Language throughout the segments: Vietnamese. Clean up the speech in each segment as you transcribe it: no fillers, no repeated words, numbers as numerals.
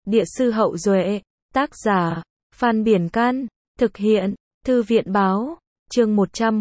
Địa sư Hậu Duệ, tác giả, Phan Biển Can, thực hiện, Thư viện Báo, chương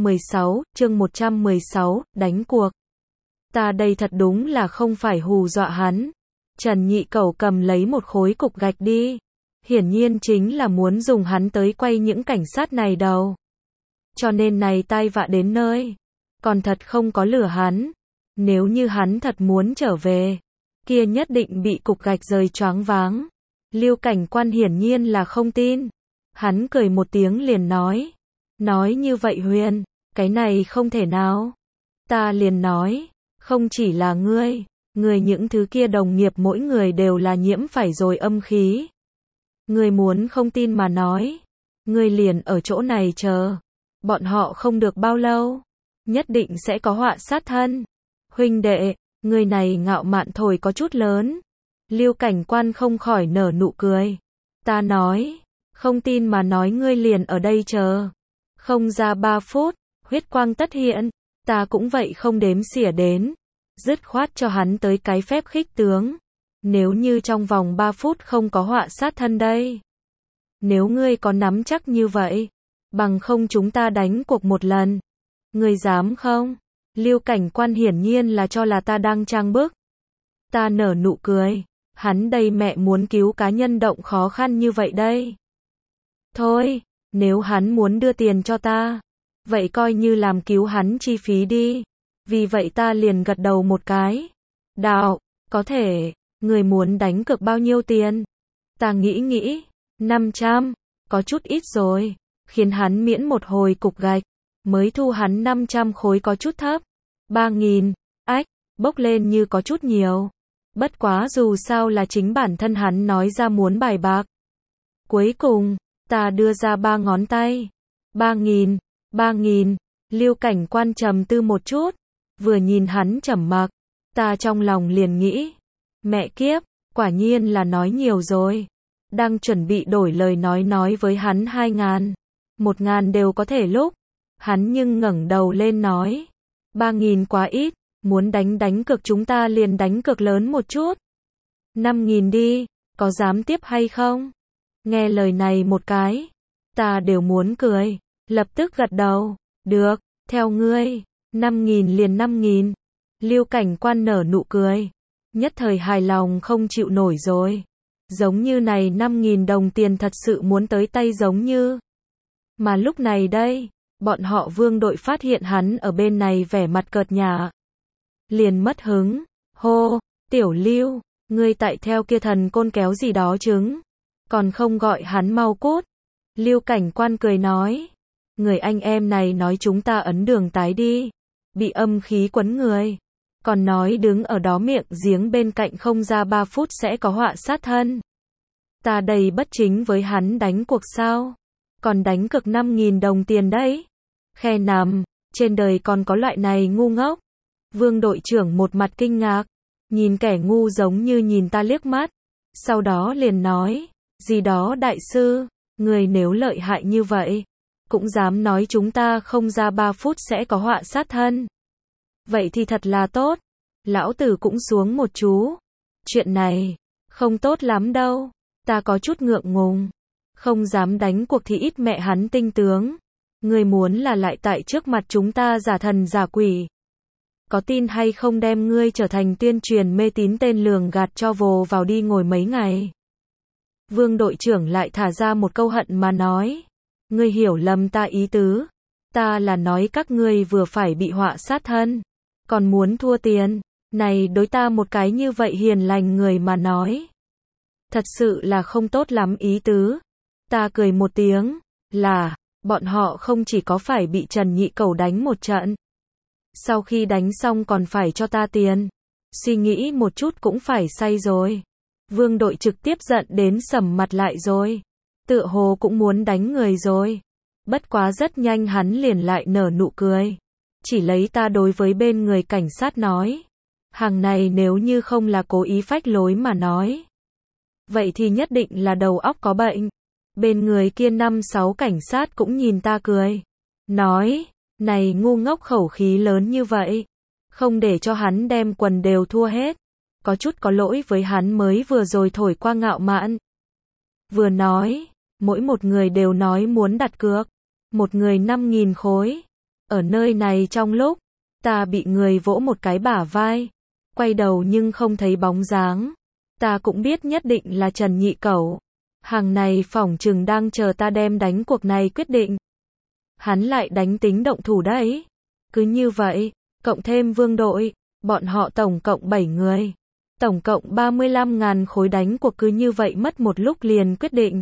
116, đánh cuộc. Ta đây thật đúng là không phải hù dọa hắn. Trần Nhị Cẩu cầm lấy một khối cục gạch đi. Hiển nhiên chính là muốn dùng hắn tới quay những cảnh sát này đầu. Cho nên này tai vạ đến nơi. Còn thật không có lừa hắn. Nếu như hắn thật muốn trở về, kia nhất định bị cục gạch rời choáng váng. Lưu Cảnh Quan hiển nhiên là không tin. Hắn cười một tiếng liền nói. Nói như vậy Huyền, cái này không thể nào. Ta liền nói, không chỉ là ngươi, những thứ kia đồng nghiệp mỗi người đều là nhiễm phải rồi âm khí. Ngươi muốn không tin mà nói, ngươi liền ở chỗ này chờ. Bọn họ không được bao lâu, nhất định sẽ có họa sát thân. Huynh đệ, người này ngạo mạn thổi có chút lớn. Lưu Cảnh Quan không khỏi nở nụ cười. Ta nói, không tin mà nói ngươi liền ở đây chờ. Không ra 3 phút, huyết quang tất hiện, ta cũng vậy không đếm xỉa đến. Dứt khoát cho hắn tới cái phép khích tướng. Nếu như trong vòng 3 phút không có họa sát thân đây. Nếu ngươi có nắm chắc như vậy, bằng không chúng ta đánh cuộc một lần. Ngươi dám không? Lưu Cảnh Quan hiển nhiên là cho là ta đang trang bức. Ta nở nụ cười. Hắn đây mẹ muốn cứu cá nhân động khó khăn như vậy đây. Thôi, nếu hắn muốn đưa tiền cho ta, vậy coi như làm cứu hắn chi phí đi. Vì vậy ta liền gật đầu một cái. Đạo, có thể, người muốn đánh cược bao nhiêu tiền? Ta nghĩ, 500, có chút ít rồi, khiến hắn miễn một hồi cục gạch, mới thu hắn 500 khối có chút thấp. 3.000, ách, bốc lên như có chút nhiều. Bất quá dù sao là chính bản thân hắn nói ra muốn bài bạc. Cuối cùng, ta đưa ra 3 ngón tay. 3.000, Lưu Cảnh Quan trầm tư một chút, vừa nhìn hắn trầm mặc, ta trong lòng liền nghĩ, mẹ kiếp, quả nhiên là nói nhiều rồi. Đang chuẩn bị đổi lời nói với hắn 2.000, 1.000 đều có thể lúc, hắn nhưng ngẩng đầu lên nói, 3.000 quá ít, muốn đánh cược chúng ta liền đánh cược lớn một chút. 5.000 đi, có dám tiếp hay không? Nghe lời này một cái, ta đều muốn cười, lập tức gật đầu, được, theo ngươi, 5.000 liền 5.000. Lưu Cảnh Quan nở nụ cười, nhất thời hài lòng không chịu nổi rồi. Giống như này 5.000 đồng tiền thật sự muốn tới tay giống như. Mà lúc này đây, bọn họ Vương đội phát hiện hắn ở bên này vẻ mặt cợt nhả. Liền mất hứng, hô, Tiểu Lưu, ngươi tại theo kia thần côn kéo gì đó chứng. Còn không gọi hắn mau cút. Lưu Cảnh Quan cười nói, người anh em này nói chúng ta ấn đường tái đi, bị âm khí quấn người. Còn nói đứng ở đó miệng giếng bên cạnh không ra 3 phút sẽ có họa sát thân. Ta đầy bất chính với hắn đánh cuộc sao? Còn đánh cược 5.000 đồng tiền đấy. Khe nằm, trên đời còn có loại này ngu ngốc. Vương đội trưởng một mặt kinh ngạc, nhìn kẻ ngu giống như nhìn ta liếc mắt. Sau đó liền nói, gì đó đại sư, người nếu lợi hại như vậy, cũng dám nói chúng ta không ra 3 phút sẽ có họa sát thân. Vậy thì thật là tốt. Lão tử cũng xuống một chú. Chuyện này, không tốt lắm đâu. Ta có chút ngượng ngùng. Không dám đánh cuộc thì ít mẹ hắn tinh tướng. Người muốn là lại tại trước mặt chúng ta giả thần giả quỷ. Có tin hay không đem ngươi trở thành tuyên truyền mê tín tên lường gạt cho vồ vào đi ngồi mấy ngày. Vương đội trưởng lại thả ra một câu hận mà nói. Ngươi hiểu lầm ta ý tứ. Ta là nói các ngươi vừa phải bị họa sát thân. Còn muốn thua tiền. Này đối ta một cái như vậy hiền lành người mà nói. Thật sự là không tốt lắm ý tứ. Ta cười một tiếng. Là, bọn họ không chỉ có phải bị Trần Nhị Cẩu đánh một trận. Sau khi đánh xong còn phải cho ta tiền. Suy nghĩ một chút cũng phải say rồi. Vương đội trực tiếp giận đến sầm mặt lại rồi. Tựa hồ cũng muốn đánh người rồi. Bất quá rất nhanh hắn liền lại nở nụ cười. Chỉ lấy ta đối với bên người cảnh sát nói. Hàng này nếu như không là cố ý phách lối mà nói. Vậy thì nhất định là đầu óc có bệnh. Bên người kia 5-6 cảnh sát cũng nhìn ta cười. Nói, này ngu ngốc khẩu khí lớn như vậy. Không để cho hắn đem quần đều thua hết. có chút có lỗi với hắn mới vừa rồi thổi qua ngạo mạn. Vừa nói, mỗi một người đều nói muốn đặt cược, một người 5.000 khối. Ở nơi này trong lúc, ta bị người vỗ một cái bả vai, quay đầu nhưng không thấy bóng dáng. Ta cũng biết nhất định là Trần Nhị Cẩu. Hàng này phỏng chừng đang chờ ta đem đánh cuộc này quyết định. Hắn lại đánh tính động thủ đấy. Cứ như vậy, cộng thêm Vương đội, bọn họ tổng cộng 7 người. Tổng cộng 35.000 khối đánh cuộc cứ như vậy mất một lúc liền quyết định.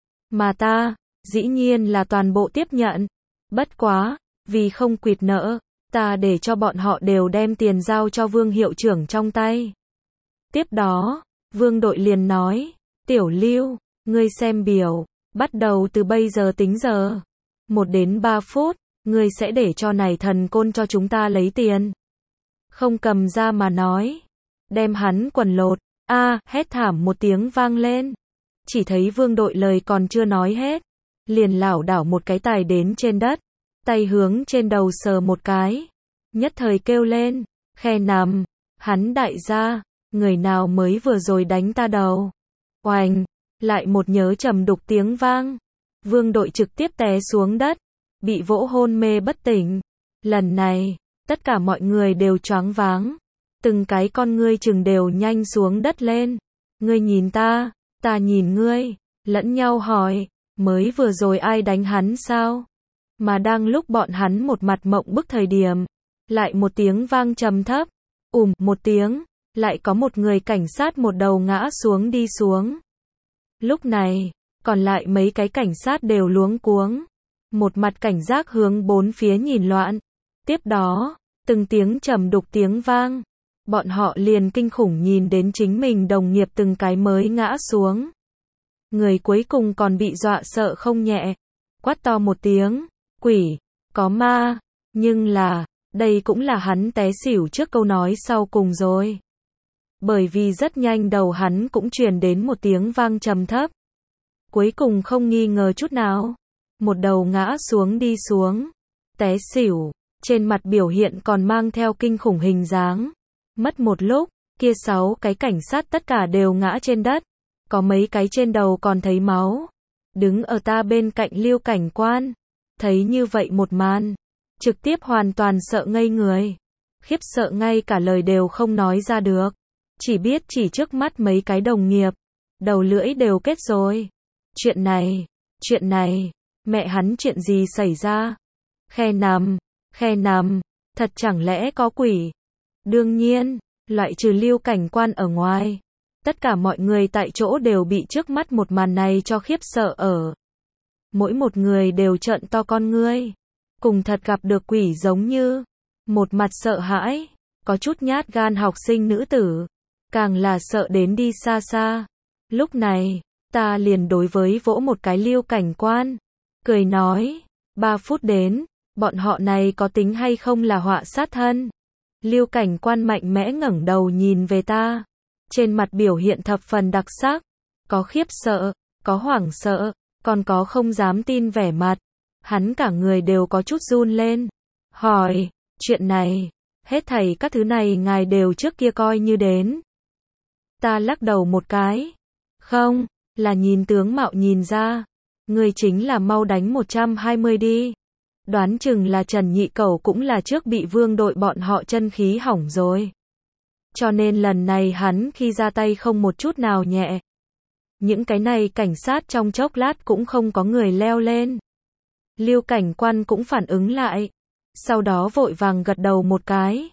Mà ta, dĩ nhiên là toàn bộ tiếp nhận. Bất quá, vì không quỵt nợ, ta để cho bọn họ đều đem tiền giao cho Vương hiệu trưởng trong tay. Tiếp đó, Vương đội liền nói, Tiểu Lưu, ngươi xem biểu, bắt đầu từ bây giờ tính giờ. 1 đến 3 phút, ngươi sẽ để cho này thần côn cho chúng ta lấy tiền. Không cầm ra mà nói. Đem hắn quần lột. Hét thảm một tiếng vang lên. Chỉ thấy Vương đội lời còn chưa nói hết. Liền lảo đảo một cái tài đến trên đất. Tay hướng trên đầu sờ một cái. Nhất thời kêu lên. Khe nằm. Hắn đại gia. Người nào mới vừa rồi đánh ta đầu. Oành. Lại một nhớ trầm đục tiếng vang. Vương đội trực tiếp té xuống đất. Bị vỗ hôn mê bất tỉnh. Lần này, tất cả mọi người đều choáng váng. Từng cái con ngươi chừng đều nhanh xuống đất lên. Ngươi nhìn ta nhìn ngươi. Lẫn nhau hỏi, mới vừa rồi ai đánh hắn sao? Mà đang lúc bọn hắn một mặt mộng bức thời điểm, lại một tiếng vang trầm thấp. Một tiếng, lại có một người cảnh sát một đầu ngã xuống đi xuống. Lúc này, còn lại mấy cái cảnh sát đều luống cuống. Một mặt cảnh giác hướng bốn phía nhìn loạn. Tiếp đó, từng tiếng trầm đục tiếng vang. Bọn họ liền kinh khủng nhìn đến chính mình đồng nghiệp từng cái mới ngã xuống. Người cuối cùng còn bị dọa sợ không nhẹ. Quát to một tiếng, quỷ, có ma. Nhưng là, đây cũng là hắn té xỉu trước câu nói sau cùng rồi. Bởi vì rất nhanh đầu hắn cũng truyền đến một tiếng vang trầm thấp. Cuối cùng không nghi ngờ chút nào. Một đầu ngã xuống đi xuống. Té xỉu, trên mặt biểu hiện còn mang theo kinh khủng hình dáng. Mất một lúc, kia 6 cái cảnh sát tất cả đều ngã trên đất. Có mấy cái trên đầu còn thấy máu. Đứng ở ta bên cạnh Lưu cảnh quan. Thấy như vậy một màn. Trực tiếp hoàn toàn sợ ngây người. Khiếp sợ ngay cả lời đều không nói ra được. Chỉ biết chỉ trước mắt mấy cái đồng nghiệp. Đầu lưỡi đều kết rồi. Chuyện này, mẹ hắn chuyện gì xảy ra? Khe nằm, thật chẳng lẽ có quỷ? Đương nhiên, loại trừ Lưu cảnh quan ở ngoài. Tất cả mọi người tại chỗ đều bị trước mắt một màn này cho khiếp sợ ở. Mỗi một người đều trợn to con ngươi. Cùng thật gặp được quỷ giống như. Một mặt sợ hãi, có chút nhát gan học sinh nữ tử. Càng là sợ đến đi xa xa. Lúc này, ta liền đối với vỗ một cái Lưu cảnh quan. Cười nói, 3 phút đến, bọn họ này có tính hay không là họa sát thân. Lưu cảnh quan mạnh mẽ ngẩng đầu nhìn về ta. Trên mặt biểu hiện thập phần đặc sắc. Có khiếp sợ, có hoảng sợ, còn có không dám tin vẻ mặt. Hắn cả người đều có chút run lên. Hỏi, chuyện này, hết thảy các thứ này ngài đều trước kia coi như đến. Ta lắc đầu một cái. Không, là nhìn tướng mạo nhìn ra. Người chính là mau đánh 120 đi. Đoán chừng là Trần Nhị Cẩu cũng là trước bị Vương đội bọn họ chân khí hỏng rồi. Cho nên lần này hắn khi ra tay không một chút nào nhẹ. Những cái này cảnh sát trong chốc lát cũng không có người leo lên. Lưu cảnh quan cũng phản ứng lại. Sau đó vội vàng gật đầu một cái.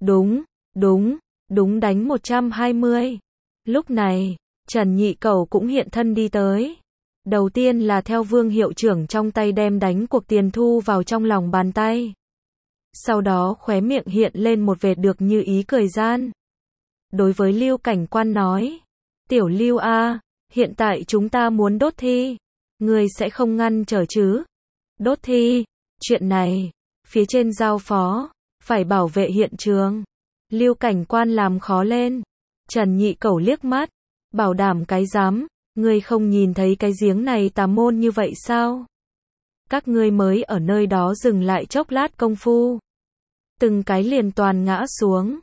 Đúng đánh 120. Lúc này, Trần Nhị Cẩu cũng hiện thân đi tới. Đầu tiên là theo Vương hiệu trưởng trong tay đem đánh cuộc tiền thu vào trong lòng bàn tay. Sau đó khóe miệng hiện lên một vệt được như ý cười gian. Đối với Lưu cảnh quan nói, Tiểu Lưu a, hiện tại chúng ta muốn đốt thi. Người sẽ không ngăn trở chứ? Đốt thi, chuyện này, phía trên giao phó, phải bảo vệ hiện trường. Lưu cảnh quan làm khó lên. Trần Nhị Cẩu liếc mắt, bảo đảm cái dám. Ngươi không nhìn thấy cái giếng này tà môn như vậy sao? Các ngươi mới ở nơi đó dừng lại chốc lát công phu. Từng cái liền toàn ngã xuống.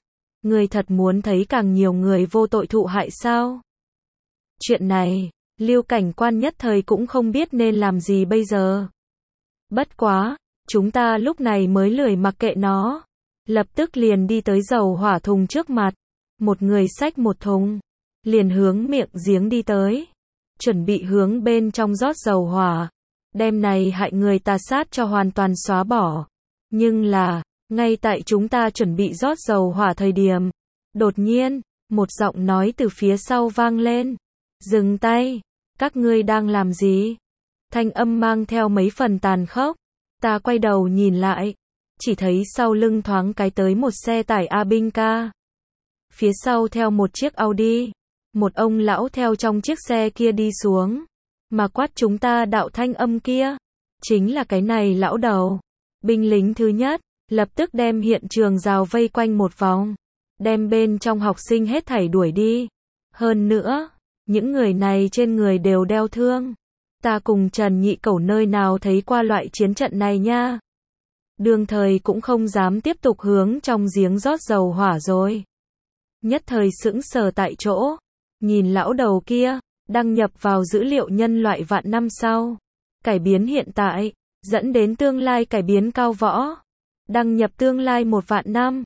Ngươi thật muốn thấy càng nhiều người vô tội thụ hại sao? Chuyện này, Lưu cảnh quan nhất thời cũng không biết nên làm gì bây giờ. Bất quá, chúng ta lúc này mới lười mặc kệ nó. Lập tức liền đi tới dầu hỏa thùng trước mặt. Một người xách một thùng, liền hướng miệng giếng đi tới. Chuẩn bị hướng bên trong rót dầu hỏa. Đem này hại người tà sát cho hoàn toàn xóa bỏ. Nhưng là, ngay tại chúng ta chuẩn bị rót dầu hỏa thời điểm, đột nhiên, một giọng nói từ phía sau vang lên. Dừng tay, các ngươi đang làm gì? Thanh âm mang theo mấy phần tàn khốc. Ta quay đầu nhìn lại, chỉ thấy sau lưng thoáng cái tới một xe tải Abinca. Phía sau theo một chiếc Audi. Một ông lão theo trong chiếc xe kia đi xuống. Mà quát chúng ta đạo thanh âm kia, chính là cái này lão đầu. Binh lính thứ nhất, lập tức đem hiện trường rào vây quanh một vòng. Đem bên trong học sinh hết thảy đuổi đi. Hơn nữa, những người này trên người đều đeo thương. Ta cùng Trần Nhị Cẩu nơi nào thấy qua loại chiến trận này nha. Đương thời cũng không dám tiếp tục hướng trong giếng rót dầu hỏa rồi. Nhất thời sững sờ tại chỗ. Nhìn lão đầu kia, đăng nhập vào dữ liệu nhân loại vạn năm sau. Cải biến hiện tại, dẫn đến tương lai cải biến cao võ. Đăng nhập tương lai 1 vạn năm.